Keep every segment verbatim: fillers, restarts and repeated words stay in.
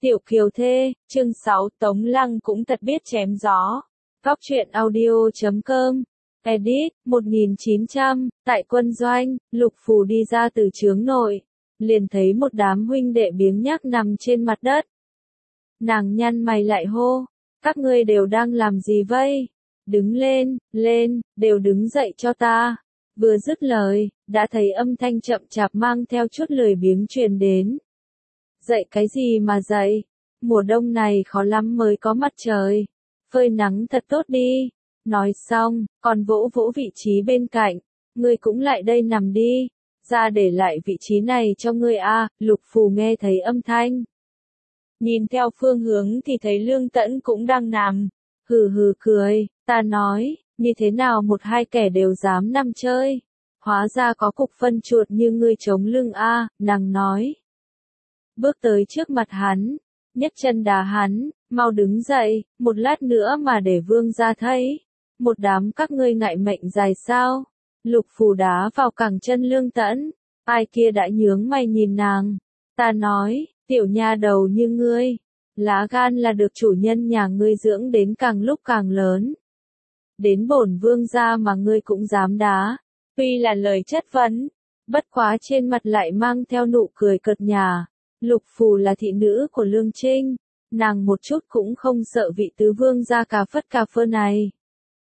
Tiểu Kiều Thê, chương sáu, Tống Lăng cũng thật biết chém gió. Góc truyện audio chấm com. Edit, một nghìn chín trăm, tại quân doanh, Lục Phù đi ra từ trướng nội. Liền thấy một đám huynh đệ biếng nhác nằm trên mặt đất. Nàng nhăn mày lại hô, các ngươi đều đang làm gì vây? Đứng lên, lên, đều đứng dậy cho ta. Vừa dứt lời, đã thấy âm thanh chậm chạp mang theo chút lười biếng truyền đến. Dậy cái gì mà dậy? Mùa đông này khó lắm mới có mặt trời. Phơi nắng thật tốt đi. Nói xong, còn vỗ vỗ vị trí bên cạnh. Ngươi cũng lại đây nằm đi. Ra để lại vị trí này cho ngươi a. Lục Phù nghe thấy âm thanh. Nhìn theo phương hướng thì thấy Lương Tẫn cũng đang nằm. Hừ hừ cười, ta nói, như thế nào một hai kẻ đều dám nằm chơi. Hóa ra có cục phân chuột như ngươi chống lưng a, nàng nói. Bước tới trước mặt hắn, nhấc chân đá hắn, mau đứng dậy, một lát nữa mà để vương gia thấy. Một đám các ngươi ngại mệnh dài sao? Lục Phù đá vào cẳng chân Lương Tẫn, ai kia đã nhướng mày nhìn nàng. Ta nói, tiểu nha đầu như ngươi, lá gan là được chủ nhân nhà ngươi dưỡng đến càng lúc càng lớn. Đến bổn vương gia mà ngươi cũng dám đá. Tuy là lời chất vấn, bất quá trên mặt lại mang theo nụ cười cợt nhả. Lục Phù là thị nữ của Lương Trinh, nàng một chút cũng không sợ vị tứ vương gia cà phất cà phơ này.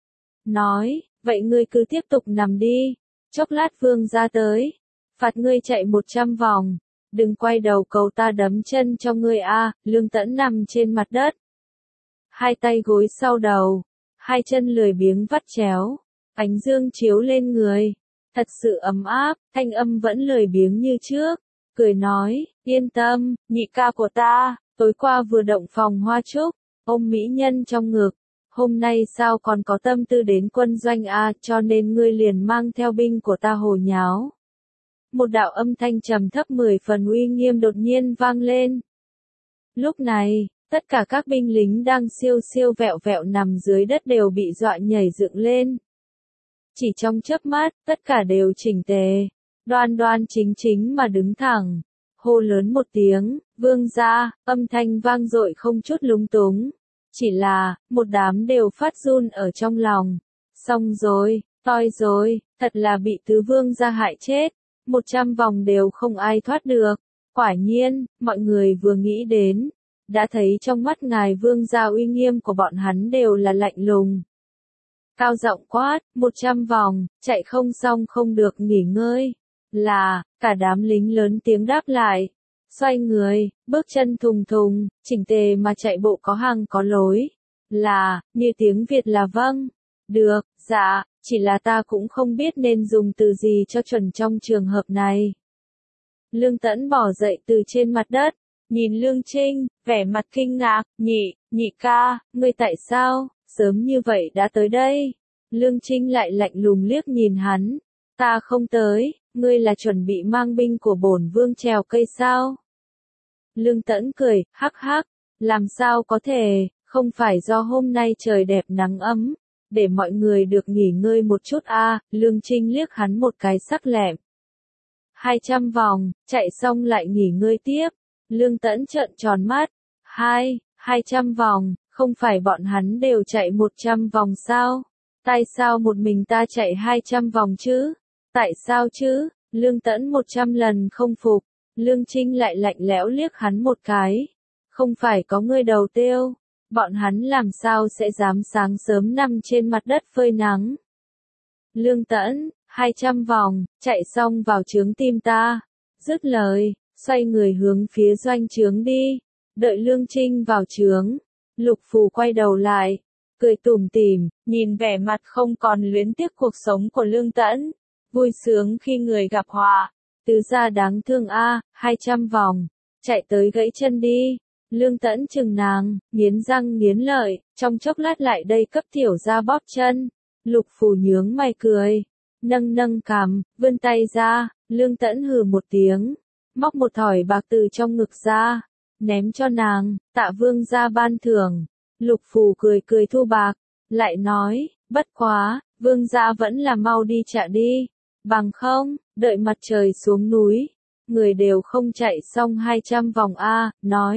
Nói, vậy ngươi cứ tiếp tục nằm đi, chốc lát vương gia tới, phạt ngươi chạy một trăm vòng, đừng quay đầu cầu ta đấm chân cho ngươi a. Lương Tẫn nằm trên mặt đất, hai tay gối sau đầu, hai chân lười biếng vắt chéo, ánh dương chiếu lên người, thật sự ấm áp, thanh âm vẫn lười biếng như trước. Cười nói, yên tâm, nhị ca của ta, tối qua vừa động phòng hoa trúc, ôm mỹ nhân trong ngực, hôm nay sao còn có tâm tư đến quân doanh a, cho nên ngươi liền mang theo binh của ta hồ nháo. Một đạo âm thanh trầm thấp mười phần uy nghiêm đột nhiên vang lên. Lúc này, tất cả các binh lính đang siêu siêu vẹo vẹo nằm dưới đất đều bị dọa nhảy dựng lên. Chỉ trong chớp mắt, tất cả đều chỉnh tề. Đoan đoan chính chính mà đứng thẳng, hô lớn một tiếng, vương gia, âm thanh vang dội không chút lúng túng. Chỉ là, một đám đều phát run ở trong lòng. Xong rồi, toi rồi, thật là bị tứ vương gia hại chết. Một trăm vòng đều không ai thoát được. Quả nhiên, mọi người vừa nghĩ đến, đã thấy trong mắt ngài vương gia uy nghiêm của bọn hắn đều là lạnh lùng. Cao giọng quát, một trăm vòng, chạy không xong không được nghỉ ngơi. Là, cả đám lính lớn tiếng đáp lại. Xoay người, bước chân thùng thùng, chỉnh tề mà chạy bộ có hàng có lối. Là, như tiếng Việt là vâng. Được, dạ, chỉ là ta cũng không biết nên dùng từ gì cho chuẩn trong trường hợp này. Lương Tẫn bỏ dậy từ trên mặt đất, nhìn Lương Trinh, vẻ mặt kinh ngạc, nhị, nhị ca, ngươi tại sao, sớm như vậy đã tới đây? Lương Trinh lại lạnh lùng liếc nhìn hắn, ta không tới. Ngươi là chuẩn bị mang binh của bổn vương trèo cây sao? Lương Tẫn cười, hắc hắc, làm sao có thể, không phải do hôm nay trời đẹp nắng ấm, để mọi người được nghỉ ngơi một chút a. À, Lương Trinh liếc hắn một cái sắc lẹm. Hai trăm vòng, chạy xong lại nghỉ ngơi tiếp. Lương Tẫn trợn tròn mắt. Hai, hai trăm vòng, không phải bọn hắn đều chạy một trăm vòng sao? Tại sao một mình ta chạy hai trăm vòng chứ? Tại sao chứ? Lương Tẫn một trăm lần không phục. Lương Trinh lại lạnh lẽo liếc hắn một cái. Không phải có ngươi đầu tiêu, bọn hắn làm sao sẽ dám sáng sớm nằm trên mặt đất phơi nắng. Lương Tẫn, hai trăm vòng, chạy xong vào trướng tim ta. Dứt lời, xoay người hướng phía doanh trướng đi. Đợi Lương Trinh vào trướng, Lục Phù quay đầu lại, cười tủm tỉm, nhìn vẻ mặt không còn luyến tiếc cuộc sống của Lương Tẫn. Vui sướng khi người gặp họa, tứ gia đáng thương a, hai trăm vòng, chạy tới gãy chân đi. Lương Tẫn chừng nàng, nghiến răng nghiến lợi, trong chốc lát lại đây cấp tiểu gia bóp chân. Lục Phù nhướng mày cười, nâng nâng cằm, vươn tay ra. Lương Tẫn hừ một tiếng, móc một thỏi bạc từ trong ngực ra, ném cho nàng, tạ vương gia ban thưởng. Lục Phù cười cười thu bạc, lại nói, bất quá, vương gia vẫn là mau đi trả đi. Bằng không, đợi mặt trời xuống núi, người đều không chạy xong hai trăm vòng a, nói,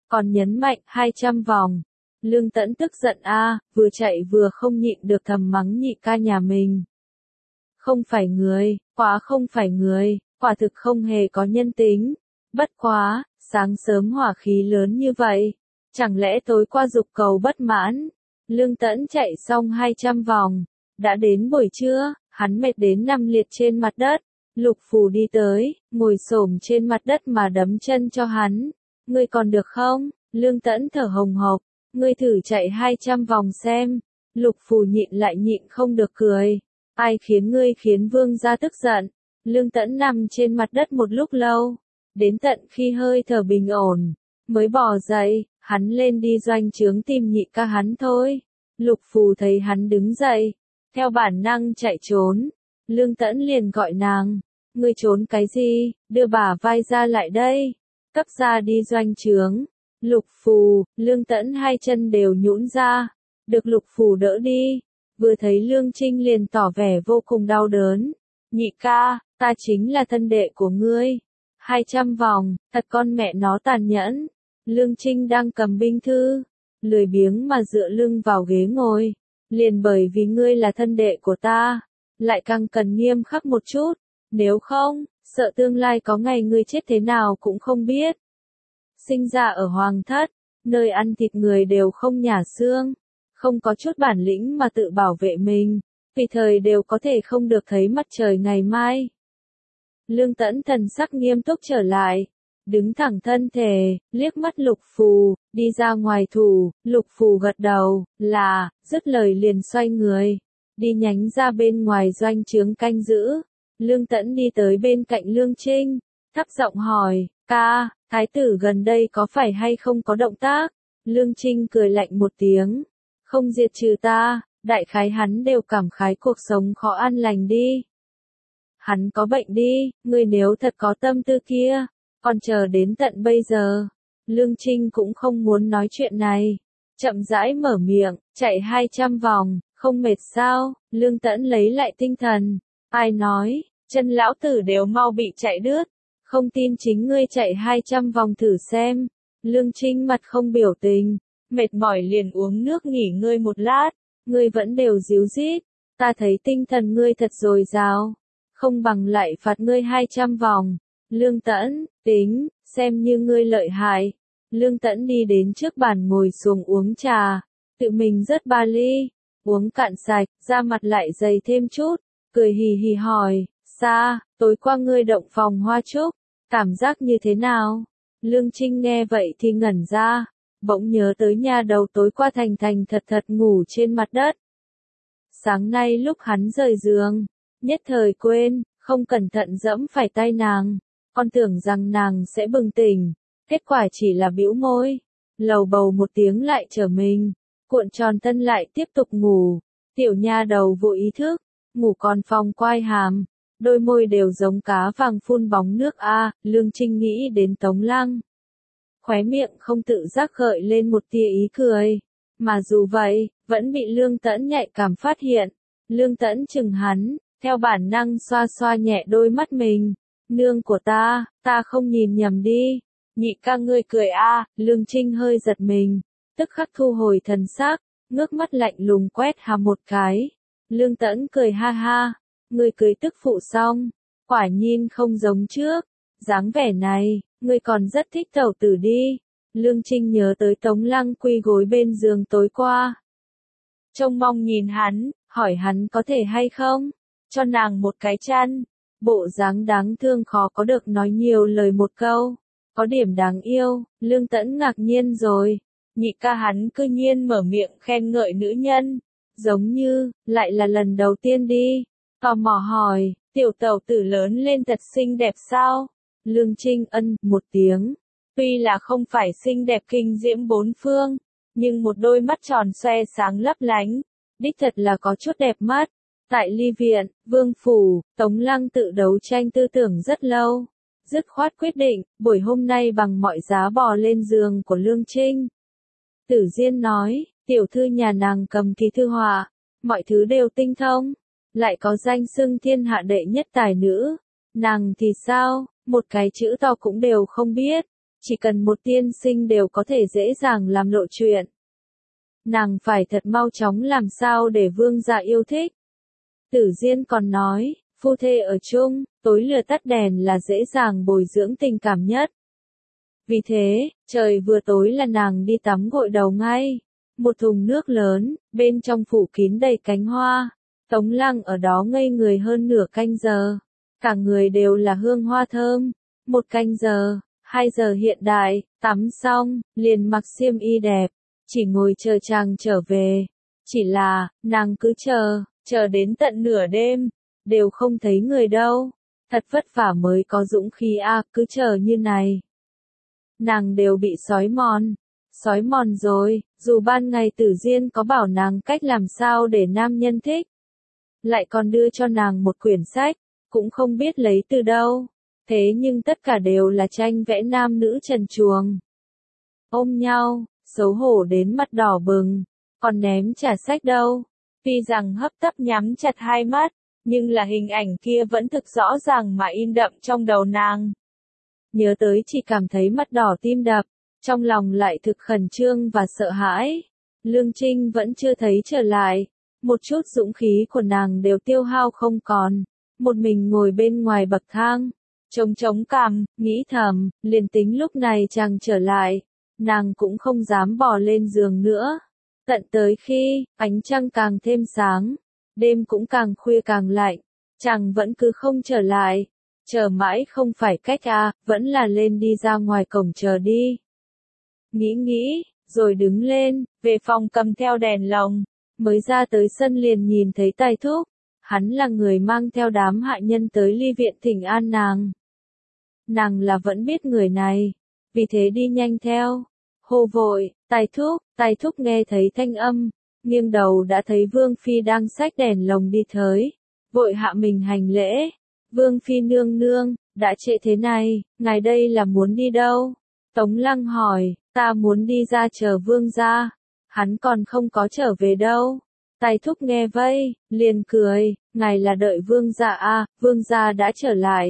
còn nhấn mạnh hai trăm vòng. Lương Tẫn tức giận a, vừa chạy vừa không nhịn được thầm mắng nhị ca nhà mình. Không phải người, quá không phải người, quả thực không hề có nhân tính. Bất quá, sáng sớm hỏa khí lớn như vậy, chẳng lẽ tối qua dục cầu bất mãn. Lương Tẫn chạy xong hai trăm vòng, đã đến buổi trưa, hắn mệt đến nằm liệt trên mặt đất. Lục Phù đi tới, ngồi xổm trên mặt đất mà đấm chân cho hắn. Ngươi còn được không? Lương Tẫn thở hồng hộc, ngươi thử chạy hai trăm vòng xem. Lục Phù nhịn lại nhịn không được cười. Ai khiến ngươi khiến vương gia tức giận? Lương Tẫn nằm trên mặt đất một lúc lâu, đến tận khi hơi thở bình ổn, mới bò dậy, hắn lên đi doanh trướng tìm nhị ca hắn thôi. Lục Phù thấy hắn đứng dậy, theo bản năng chạy trốn. Lương Tẫn liền gọi nàng, ngươi trốn cái gì, đưa bả vai ra lại đây, cấp ra đi doanh trướng. Lục Phù, Lương Tẫn hai chân đều nhũn ra, được Lục Phù đỡ đi, vừa thấy Lương Trinh liền tỏ vẻ vô cùng đau đớn. Nhị ca, ta chính là thân đệ của ngươi. Hai trăm vòng, thật con mẹ nó tàn nhẫn. Lương Trinh đang cầm binh thư, lười biếng mà dựa lưng vào ghế ngồi. Liền bởi vì ngươi là thân đệ của ta, lại càng cần nghiêm khắc một chút, nếu không, sợ tương lai có ngày ngươi chết thế nào cũng không biết. Sinh ra ở hoàng thất, nơi ăn thịt người đều không nhả xương, không có chút bản lĩnh mà tự bảo vệ mình, tùy thời đều có thể không được thấy mặt trời ngày mai. Lương Tẫn thần sắc nghiêm túc trở lại, đứng thẳng thân thể, liếc mắt Lục Phù, đi ra ngoài thủ. Lục Phù gật đầu, là, dứt lời liền xoay người, đi nhánh ra bên ngoài doanh trướng canh giữ. Lương Tẫn đi tới bên cạnh Lương Trinh, thấp giọng hỏi, ca, thái tử gần đây có phải hay không có động tác? Lương Trinh cười lạnh một tiếng, không diệt trừ ta, đại khái hắn đều cảm khái cuộc sống khó an lành đi. Hắn có bệnh đi, ngươi nếu thật có tâm tư kia, còn chờ đến tận bây giờ. Lương Trinh cũng không muốn nói chuyện này, chậm rãi mở miệng, chạy hai trăm vòng, không mệt sao? Lương Tẫn lấy lại tinh thần, ai nói, chân lão tử đều mau bị chạy đứt, không tin chính ngươi chạy hai trăm vòng thử xem. Lương Trinh mặt không biểu tình, mệt mỏi liền uống nước nghỉ ngơi một lát, ngươi vẫn đều díu dít, ta thấy tinh thần ngươi thật dồi dào, không bằng lại phạt ngươi hai trăm vòng. Lương Tẫn, tính, xem như ngươi lợi hại. Lương Tẫn đi đến trước bàn ngồi xuống uống trà, tự mình rớt ba ly, uống cạn sạch, da mặt lại dày thêm chút, cười hì hì hỏi, Sa, tối qua ngươi động phòng hoa trúc, cảm giác như thế nào? Lương Trinh nghe vậy thì ngẩn ra, bỗng nhớ tới nha đầu tối qua thành thành thật thật ngủ trên mặt đất. Sáng nay lúc hắn rời giường, nhất thời quên, không cẩn thận dẫm phải tay nàng, còn tưởng rằng nàng sẽ bừng tỉnh, kết quả chỉ là bĩu môi, lầu bầu một tiếng lại trở mình, cuộn tròn thân lại tiếp tục ngủ. Tiểu nha đầu vô ý thức, ngủ còn phong quai hàm, đôi môi đều giống cá vàng phun bóng nước a. Lương Trinh nghĩ đến Tống Lăng, khóe miệng không tự giác gợi lên một tia ý cười, mà dù vậy, vẫn bị Lương Tẫn nhạy cảm phát hiện. Lương Tẫn chừng hắn, theo bản năng xoa xoa nhẹ đôi mắt mình, nương của ta, ta không nhìn nhầm đi. Nhị ca ngươi cười a. Lương Trinh hơi giật mình, tức khắc thu hồi thần sắc, ngước mắt lạnh lùng quét Hà một cái. Lương Tẫn cười ha ha, ngươi cười tức phụ xong, quả nhiên không giống trước, dáng vẻ này, ngươi còn rất thích tẩu tử đi. Lương Trinh nhớ tới Tống Lăng quy gối bên giường tối qua, trông mong nhìn hắn, hỏi hắn có thể hay không, cho nàng một cái chăn. Bộ dáng đáng thương khó có được nói nhiều lời một câu, có điểm đáng yêu. Lương Tẫn ngạc nhiên rồi, nhị ca hắn cư nhiên mở miệng khen ngợi nữ nhân, giống như, lại là lần đầu tiên đi. Tò mò hỏi, tiểu tẩu tử lớn lên thật xinh đẹp sao? Lương Trinh ân một tiếng, tuy là không phải xinh đẹp kinh diễm bốn phương, nhưng một đôi mắt tròn xoe sáng lấp lánh, đích thật là có chút đẹp mắt. Tại Ly Viện, Vương Phủ, Tống Lăng tự đấu tranh tư tưởng rất lâu, dứt khoát quyết định, buổi hôm nay bằng mọi giá bò lên giường của Lương Trinh. Tử Diên nói, tiểu thư nhà nàng cầm kỳ thư họa, mọi thứ đều tinh thông, lại có danh xưng thiên hạ đệ nhất tài nữ. Nàng thì sao, một cái chữ to cũng đều không biết, chỉ cần một tiên sinh đều có thể dễ dàng làm lộ chuyện. Nàng phải thật mau chóng làm sao để vương gia yêu thích. Tử Diên còn nói, phu thê ở chung, tối lửa tắt đèn là dễ dàng bồi dưỡng tình cảm nhất. Vì thế, trời vừa tối là nàng đi tắm gội đầu ngay. Một thùng nước lớn, bên trong phủ kín đầy cánh hoa. Tống Lăng ở đó ngây người hơn nửa canh giờ. Cả người đều là hương hoa thơm. Một canh giờ, hai giờ hiện đại, tắm xong, liền mặc xiêm y đẹp. Chỉ ngồi chờ chàng trở về. Chỉ là, nàng cứ chờ, chờ đến tận nửa đêm, đều không thấy người đâu. Thật vất vả mới có dũng khí a, à, cứ chờ như này. Nàng đều bị sói mòn. Sói mòn rồi, dù ban ngày Tử Diên có bảo nàng cách làm sao để nam nhân thích. Lại còn đưa cho nàng một quyển sách, cũng không biết lấy từ đâu. Thế nhưng tất cả đều là tranh vẽ nam nữ trần truồng. Ôm nhau, xấu hổ đến mặt đỏ bừng, còn ném trả sách đâu. Tuy rằng hấp tấp nhắm chặt hai mắt, nhưng là hình ảnh kia vẫn thực rõ ràng mà in đậm trong đầu nàng. Nhớ tới chỉ cảm thấy mắt đỏ tim đập, trong lòng lại thực khẩn trương và sợ hãi. Lương Trinh vẫn chưa thấy trở lại, một chút dũng khí của nàng đều tiêu hao không còn. Một mình ngồi bên ngoài bậc thang, trống trống cằm, nghĩ thầm, liền tính lúc này chàng trở lại, nàng cũng không dám bò lên giường nữa. Tận tới khi, ánh trăng càng thêm sáng, đêm cũng càng khuya càng lạnh, chàng vẫn cứ không trở lại. Chờ mãi không phải cách à, vẫn là lên đi ra ngoài cổng chờ đi. Nghĩ nghĩ, rồi đứng lên, về phòng cầm theo đèn lồng, mới ra tới sân liền nhìn thấy Tài Thúc. Hắn là người mang theo đám hạ nhân tới ly viện thỉnh an nàng. Nàng là vẫn biết người này, vì thế đi nhanh theo. Hô vội, Tài Thúc, Tài Thúc nghe thấy thanh âm, nghiêng đầu đã thấy Vương Phi đang xách đèn lồng đi tới, vội hạ mình hành lễ. Vương Phi nương nương, đã trễ thế này, ngài đây là muốn đi đâu? Tống Lăng hỏi, ta muốn đi ra chờ vương gia, hắn còn không có trở về đâu. Tài Thúc nghe vây, liền cười, ngài là đợi vương gia à, vương gia đã trở lại.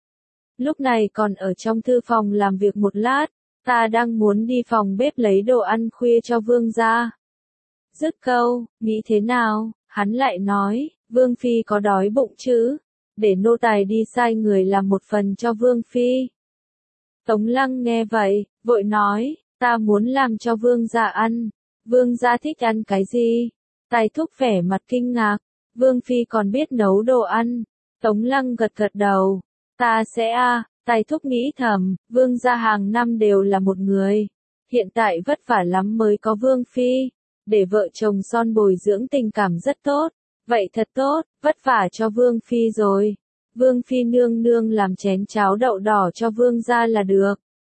Lúc này còn ở trong thư phòng làm việc một lát, ta đang muốn đi phòng bếp lấy đồ ăn khuya cho vương gia. Dứt câu, nghĩ thế nào, hắn lại nói, Vương Phi có đói bụng chứ? Để nô tài đi sai người làm một phần cho Vương Phi. Tống Lăng nghe vậy, vội nói, ta muốn làm cho Vương gia ăn. Vương gia thích ăn cái gì? Tài Thúc vẻ mặt kinh ngạc, Vương Phi còn biết nấu đồ ăn. Tống Lăng gật gật đầu, ta sẽ a. À. Tài Thúc nghĩ thầm, Vương gia hàng năm đều là một người. Hiện tại vất vả lắm mới có Vương Phi. Để vợ chồng son bồi dưỡng tình cảm rất tốt. Vậy thật tốt, vất vả cho Vương Phi rồi. Vương Phi nương nương làm chén cháo đậu đỏ cho Vương gia là được.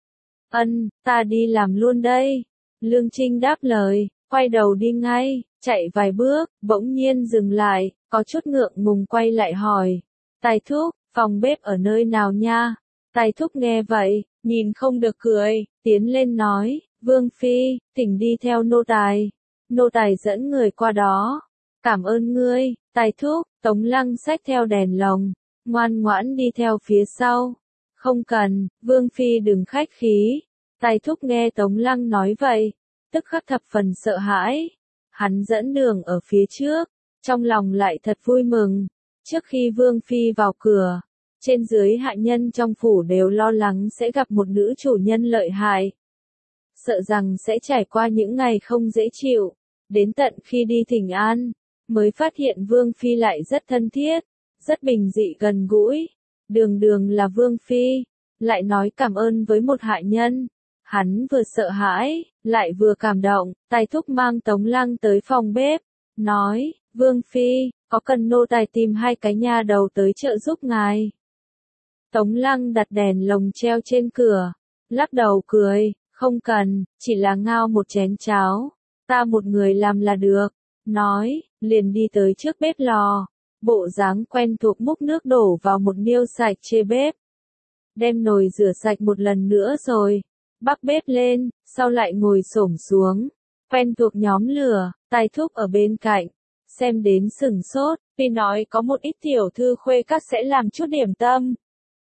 Ân, ta đi làm luôn đây. Lương Trinh đáp lời, quay đầu đi ngay, chạy vài bước, bỗng nhiên dừng lại, có chút ngượng ngùng quay lại hỏi. Tài Thúc, phòng bếp ở nơi nào nha? Tài Thúc nghe vậy, nhìn không được cười, tiến lên nói, Vương Phi, thỉnh đi theo nô tài. Nô tài dẫn người qua đó. Cảm ơn ngươi, Tài Thúc. Tống Lăng xách theo đèn lồng, ngoan ngoãn đi theo phía sau. Không cần, Vương Phi đừng khách khí. Tài Thúc nghe Tống Lăng nói vậy, tức khắc thập phần sợ hãi. Hắn dẫn đường ở phía trước, trong lòng lại thật vui mừng. Trước khi Vương Phi vào cửa, trên dưới hạ nhân trong phủ đều lo lắng sẽ gặp một nữ chủ nhân lợi hại. Sợ rằng sẽ trải qua những ngày không dễ chịu. Đến tận khi đi thỉnh an, mới phát hiện Vương Phi lại rất thân thiết, rất bình dị gần gũi. Đường đường là Vương Phi, lại nói cảm ơn với một hạ nhân. Hắn vừa sợ hãi, lại vừa cảm động. Tài Thúc mang Tống Lăng tới phòng bếp, nói, Vương Phi, có cần nô tài tìm hai cái nha đầu tới trợ giúp ngài? Tống Lăng đặt đèn lồng treo trên cửa, lắc đầu cười, không cần, chỉ là ngao một chén cháo, ta một người làm là được. Nói, liền đi tới trước bếp lò, bộ dáng quen thuộc múc nước đổ vào một niêu sạch chê bếp. Đem nồi rửa sạch một lần nữa rồi, bắc bếp lên, sau lại ngồi xổm xuống, quen thuộc nhóm lửa. Tài Thúc ở bên cạnh, xem đến sừng sốt, vì nói có một ít tiểu thư khuê các sẽ làm chút điểm tâm.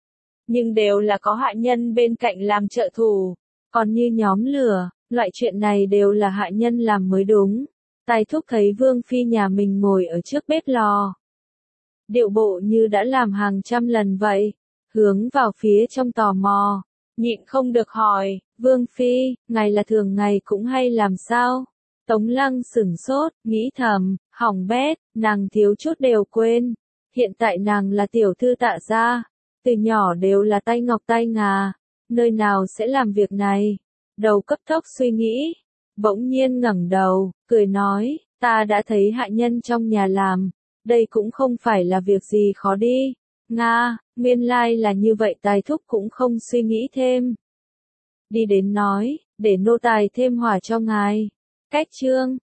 nhưng đều là có hạ nhân bên cạnh làm trợ thủ. Còn như nhóm lửa, loại chuyện này đều là hạ nhân làm mới đúng. Tài thúc thấy Vương Phi nhà mình ngồi ở trước bếp lò. Điệu bộ như đã làm hàng trăm lần vậy, hướng vào phía trong tò mò, nhịn không được hỏi, Vương Phi, ngài là thường ngày cũng hay làm sao? Tống Lăng sửng sốt, nghĩ thầm, hỏng bét, nàng thiếu chút đều quên. Hiện tại nàng là tiểu thư Tạ gia, từ nhỏ đều là tay ngọc tay ngà, nơi nào sẽ làm việc này? Đầu cấp tốc suy nghĩ, bỗng nhiên ngẩng đầu, cười nói, ta đã thấy hạ nhân trong nhà làm, đây cũng không phải là việc gì khó đi. Nga, nguyên lai là như vậy, Tài thúc cũng không suy nghĩ thêm. Đi đến nói, để nô tài thêm hỏa cho ngài. Cách chương